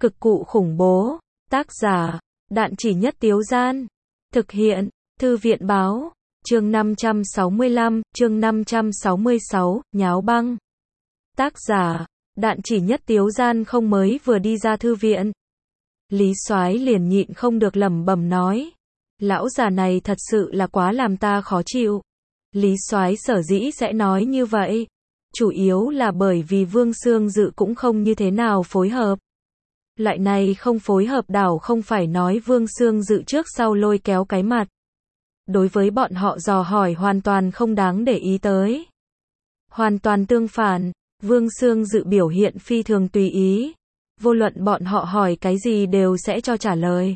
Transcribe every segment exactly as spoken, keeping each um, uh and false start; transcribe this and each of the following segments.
Cực cụ khủng bố. Tác giả, Đạn Chỉ Nhất Tiếu Gian. Thực hiện, Thư viện báo. Chương năm trăm sáu mươi lăm, chương năm trăm sáu mươi sáu, nháo băng. Tác giả, Đạn Chỉ Nhất Tiếu Gian không mới vừa đi ra thư viện. Lý Soái liền nhịn không được lẩm bẩm nói. Lão già này thật sự là quá làm ta khó chịu. Lý Soái sở dĩ sẽ nói như vậy. Chủ yếu là bởi vì Vương Xương Dự cũng không như thế nào phối hợp. Loại này không phối hợp đảo không phải nói Vương Xương Dự trước sau lôi kéo cái mặt. Đối với bọn họ dò hỏi hoàn toàn không đáng để ý tới. Hoàn toàn tương phản, Vương Xương Dự biểu hiện phi thường tùy ý. Vô luận bọn họ hỏi cái gì đều sẽ cho trả lời.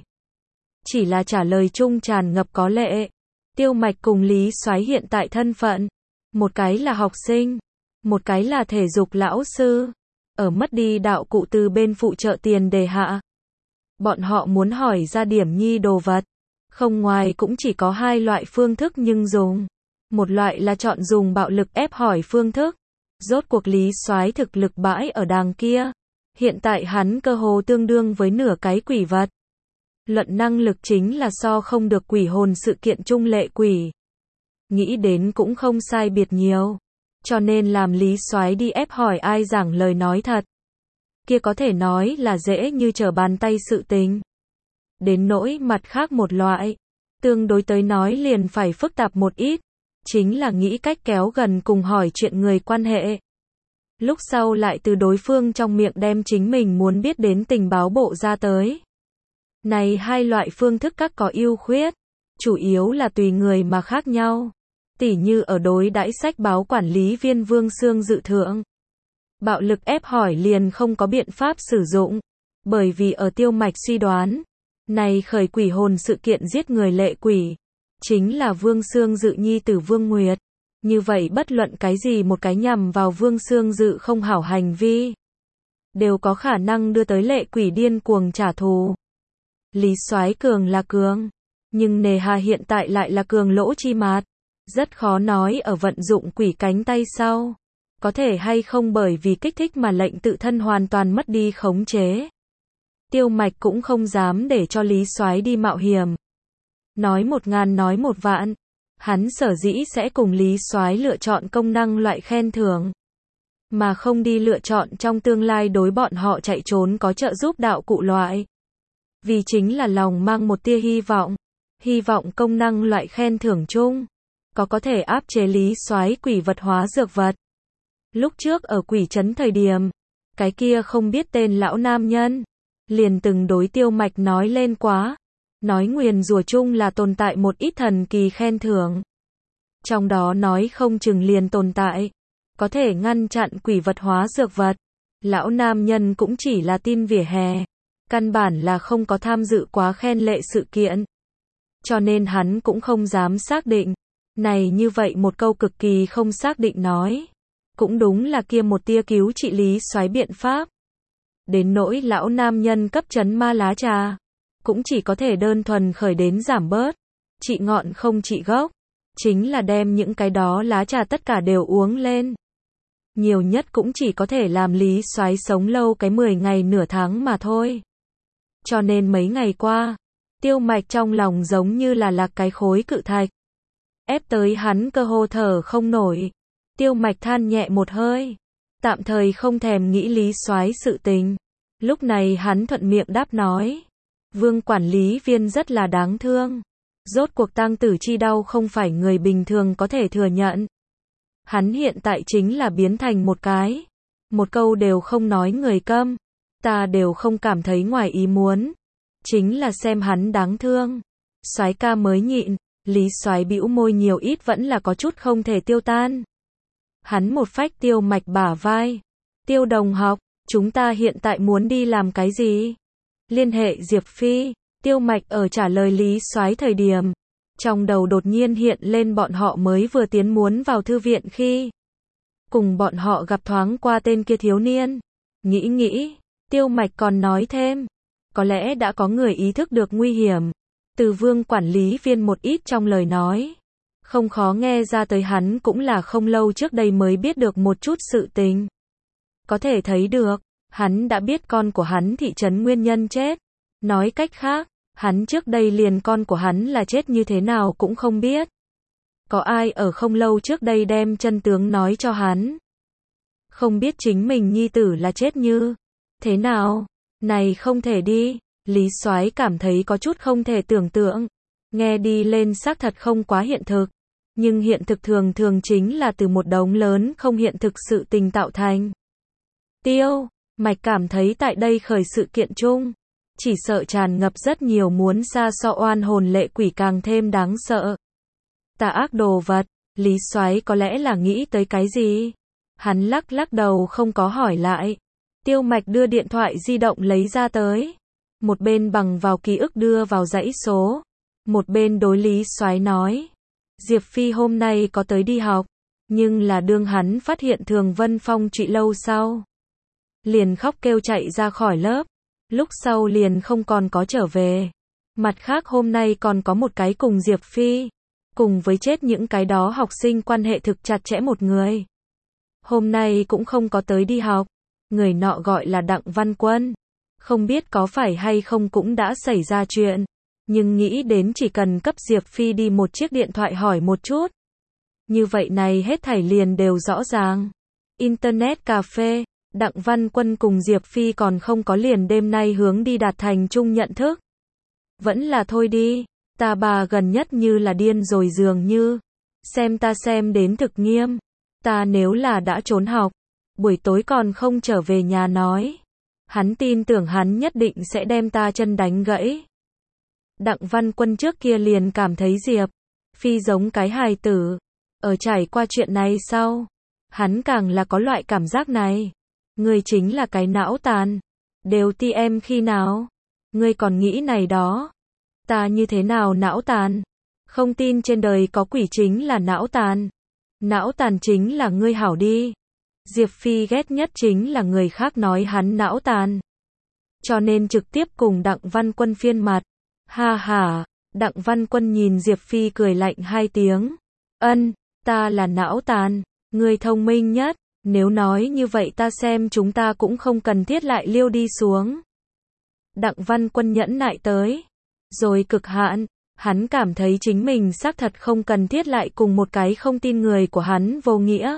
Chỉ là trả lời chung tràn ngập có lệ. Tiêu Mạch cùng Lý Soái hiện tại thân phận. Một cái là học sinh, một cái là thể dục lão sư. Ở mất đi đạo cụ từ bên phụ trợ tiền đề hạ. Bọn họ muốn hỏi ra điểm nhi đồ vật. Không ngoài cũng chỉ có hai loại phương thức nhưng dùng. Một loại là chọn dùng bạo lực ép hỏi phương thức. Rốt cuộc Lý Soái thực lực bãi ở đàng kia. Hiện tại hắn cơ hồ tương đương với nửa cái quỷ vật. Luận năng lực chính là so không được quỷ hồn sự kiện trung lệ quỷ. Nghĩ đến cũng không sai biệt nhiều. Cho nên làm Lý Soái đi ép hỏi ai giảng lời nói thật. Kia có thể nói là dễ như trở bàn tay sự tình. Đến nỗi mặt khác một loại. Tương đối tới nói liền phải phức tạp một ít. Chính là nghĩ cách kéo gần cùng hỏi chuyện người quan hệ. Lúc sau lại từ đối phương trong miệng đem chính mình muốn biết đến tình báo bộ ra tới. Này hai loại phương thức các có ưu khuyết. Chủ yếu là tùy người mà khác nhau. Tỉ như ở đối đãi sách báo quản lý viên Vương Xương Dự thượng. Bạo lực ép hỏi liền không có biện pháp sử dụng. Bởi vì ở Tiêu Mạch suy đoán. Này khởi quỷ hồn sự kiện giết người lệ quỷ. Chính là Vương Xương Dự nhi tử Vương Nguyệt. Như vậy bất luận cái gì một cái nhằm vào Vương Xương Dự không hảo hành vi. Đều có khả năng đưa tới lệ quỷ điên cuồng trả thù. Lý Soái cường là cường. Nhưng nề hà hiện tại lại là cường lỗ chi mạt. Rất khó nói ở vận dụng quỷ cánh tay sau. Có thể hay không bởi vì kích thích mà lệnh tự thân hoàn toàn mất đi khống chế. Tiêu Mạch cũng không dám để cho Lý Soái đi mạo hiểm. Nói một ngàn nói một vạn. Hắn sở dĩ sẽ cùng Lý Soái lựa chọn công năng loại khen thưởng. Mà không đi lựa chọn trong tương lai đối bọn họ chạy trốn có trợ giúp đạo cụ loại. Vì chính là lòng mang một tia hy vọng. Hy vọng công năng loại khen thưởng chung. Có có thể áp chế Lý Soái quỷ vật hóa dược vật. Lúc trước ở quỷ trấn thời điểm. Cái kia không biết tên lão nam nhân. Liền từng đối Tiêu Mạch nói lên quá. Nói nguyền rủa chung là tồn tại một ít thần kỳ khen thưởng. Trong đó nói không chừng liền tồn tại. Có thể ngăn chặn quỷ vật hóa dược vật. Lão nam nhân cũng chỉ là tin vỉa hè. Căn bản là không có tham dự quá khen lệ sự kiện. Cho nên hắn cũng không dám xác định. Này như vậy một câu cực kỳ không xác định nói. Cũng đúng là kia một tia cứu trị Lý Soái biện pháp. Đến nỗi lão nam nhân cấp chấn ma lá trà. Cũng chỉ có thể đơn thuần khởi đến giảm bớt. Trị ngọn không trị gốc. Chính là đem những cái đó lá trà tất cả đều uống lên. Nhiều nhất cũng chỉ có thể làm Lý Soái sống lâu cái mười ngày nửa tháng mà thôi. Cho nên mấy ngày qua, Tiêu Mạch trong lòng giống như là lạc cái khối cự thạch. Ép tới hắn cơ hồ thở không nổi. Tiêu Mạch than nhẹ một hơi. Tạm thời không thèm nghĩ Lý Soái sự tình. Lúc này hắn thuận miệng đáp nói. Vương quản lý viên rất là đáng thương. Rốt cuộc tang tử chi đau không phải người bình thường có thể thừa nhận. Hắn hiện tại chính là biến thành một cái. Một câu đều không nói người câm. Ta đều không cảm thấy ngoài ý muốn. Chính là xem hắn đáng thương. Soái ca mới nhịn. Lý Soái bĩu môi nhiều ít vẫn là có chút không thể tiêu tan. Hắn một phách Tiêu Mạch bả vai. Tiêu đồng học, chúng ta hiện tại muốn đi làm cái gì? Liên hệ Diệp Phi. Tiêu Mạch ở trả lời Lý Soái thời điểm. Trong đầu đột nhiên hiện lên bọn họ mới vừa tiến muốn vào thư viện khi. Cùng bọn họ gặp thoáng qua tên kia thiếu niên. Nghĩ nghĩ, Tiêu Mạch còn nói thêm. Có lẽ đã có người ý thức được nguy hiểm. Từ Vương quản lý viên một ít trong lời nói. Không khó nghe ra tới hắn cũng là không lâu trước đây mới biết được một chút sự tình. Có thể thấy được, Hắn đã biết con của hắn Thị Trấn nguyên nhân chết. Nói cách khác, hắn trước đây liền con của hắn là chết như thế nào cũng không biết. Có ai ở không lâu trước đây đem chân tướng nói cho hắn. Không biết chính mình nhi tử là chết như thế nào. Này không thể đi. Lý Soái cảm thấy có chút không thể tưởng tượng. Nghe đi lên xác thật không quá hiện thực. Nhưng hiện thực thường thường chính là từ một đống lớn không hiện thực sự tình tạo thành. Tiêu Mạch cảm thấy tại đây khởi sự kiện chung, chỉ sợ tràn ngập rất nhiều muốn xa so oan hồn lệ quỷ càng thêm đáng sợ. Tà ác đồ vật, Lý Soái có lẽ là nghĩ tới cái gì? Hắn lắc lắc đầu không có hỏi lại. Tiêu Mạch đưa điện thoại di động lấy ra tới. Một bên bằng vào ký ức đưa vào dãy số. Một bên đối Lý Soái nói. Diệp Phi hôm nay có tới đi học. Nhưng là đương hắn phát hiện Thường Vân Phong trụy lâu sau. Liền khóc kêu chạy ra khỏi lớp. Lúc sau liền không còn có trở về. Mặt khác hôm nay còn có một cái cùng Diệp Phi. Cùng với chết những cái đó học sinh quan hệ thực chặt chẽ một người. Hôm nay cũng không có tới đi học. Người nọ gọi là Đặng Văn Quân. Không biết có phải hay không cũng đã xảy ra chuyện. Nhưng nghĩ đến chỉ cần cấp Diệp Phi đi một chiếc điện thoại hỏi một chút. Như vậy này hết thảy liền đều rõ ràng. Internet cà phê, Đặng Văn Quân cùng Diệp Phi còn không có liền đêm nay hướng đi đạt thành chung nhận thức. Vẫn là thôi đi, ta bà gần nhất như là điên rồi dường như. Xem ta xem đến thực nghiêm. Ta nếu là đã trốn học, buổi tối còn không trở về nhà nói. Hắn tin tưởng hắn nhất định sẽ đem ta chân đánh gãy. Đặng Văn Quân trước kia liền cảm thấy Diệp Phi giống cái hài tử. Ở trải qua chuyện này sau, hắn càng là có loại cảm giác này. Ngươi chính là cái não tàn. Đều ti em khi nào? Ngươi còn nghĩ này đó. Ta như thế nào não tàn? Không tin trên đời có quỷ chính là não tàn. Não tàn chính là ngươi hảo đi. Diệp Phi ghét nhất chính là người khác nói hắn não tàn. Cho nên trực tiếp cùng Đặng Văn Quân phiên mặt. Ha ha, Đặng Văn Quân nhìn Diệp Phi cười lạnh hai tiếng. Ân, ta là não tàn, ngươi thông minh nhất. Nếu nói như vậy ta xem chúng ta cũng không cần thiết lại liêu đi xuống. Đặng Văn Quân nhẫn nại tới. Rồi cực hạn, hắn cảm thấy chính mình xác thật không cần thiết lại cùng một cái không tin người của hắn vô nghĩa.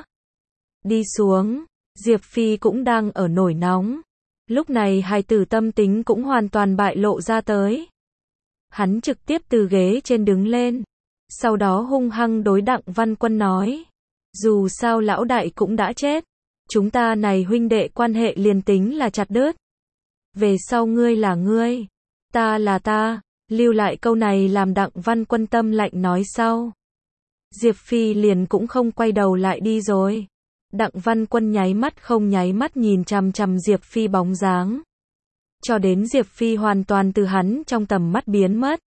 Đi xuống, Diệp Phi cũng đang ở nổi nóng. Lúc này hài tử tâm tính cũng hoàn toàn bại lộ ra tới. Hắn trực tiếp từ ghế trên đứng lên. Sau đó hung hăng đối Đặng Văn Quân nói. Dù sao lão đại cũng đã chết. Chúng ta này huynh đệ quan hệ liền tính là chặt đứt. Về sau ngươi là ngươi. Ta là ta. Lưu lại câu này làm Đặng Văn Quân tâm lạnh nói sau. Diệp Phi liền cũng không quay đầu lại đi rồi. Đặng Văn Quân nháy mắt không nháy mắt nhìn chằm chằm Diệp Phi bóng dáng. Cho đến Diệp Phi hoàn toàn từ hắn trong tầm mắt biến mất.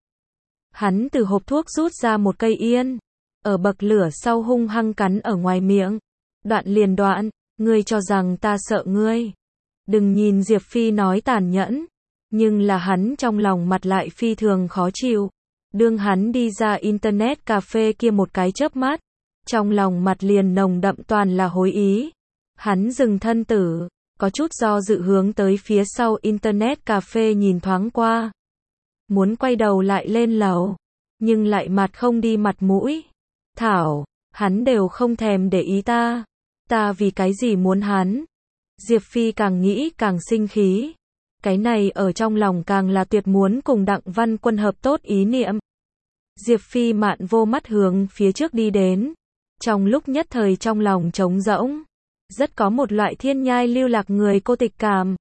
Hắn từ hộp thuốc rút ra một cây yên. Ở bậc lửa sau hung hăng cắn ở ngoài miệng. Đoạn liền đoạn, ngươi cho rằng ta sợ ngươi. Đừng nhìn Diệp Phi nói tàn nhẫn. Nhưng là hắn trong lòng mặt lại phi thường khó chịu. Đương hắn đi ra internet cà phê kia một cái chớp mắt. Trong lòng mặt liền nồng đậm toàn là hối ý. Hắn dừng thân tử, có chút do dự hướng tới phía sau internet cà phê nhìn thoáng qua. Muốn quay đầu lại lên lầu, nhưng lại mặt không đi mặt mũi. Thảo, hắn đều không thèm để ý ta. Ta vì cái gì muốn hắn? Diệp Phi càng nghĩ càng sinh khí. Cái này ở trong lòng càng là tuyệt muốn cùng Đặng Văn Quân hợp tốt ý niệm. Diệp Phi mạn vô mắt hướng phía trước đi đến. Trong lúc nhất thời trong lòng trống rỗng. Rất có một loại thiên nhai lưu lạc người cô tịch cảm.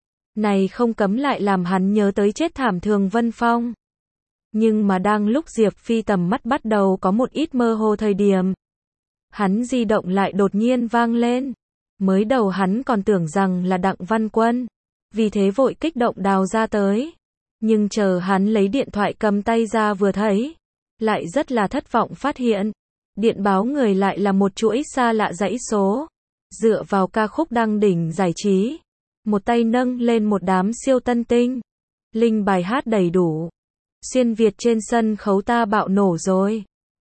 Này không cấm lại làm hắn nhớ tới chết thảm Thường Vân Phong. Nhưng mà đang lúc Diệp Phi tầm mắt bắt đầu có một ít mơ hồ thời điểm. Hắn di động lại đột nhiên vang lên. Mới đầu hắn còn tưởng rằng là Đặng Văn Quân. Vì thế vội kích động đào ra tới. Nhưng chờ hắn lấy điện thoại cầm tay ra vừa thấy. Lại rất là thất vọng phát hiện. Điện báo người lại là một chuỗi xa lạ dãy số. Dựa vào ca khúc đăng đỉnh giải trí. Một tay nâng lên một đám siêu tân tinh. Linh bài hát đầy đủ. Xuyên Việt trên sân khấu ta bạo nổ rồi.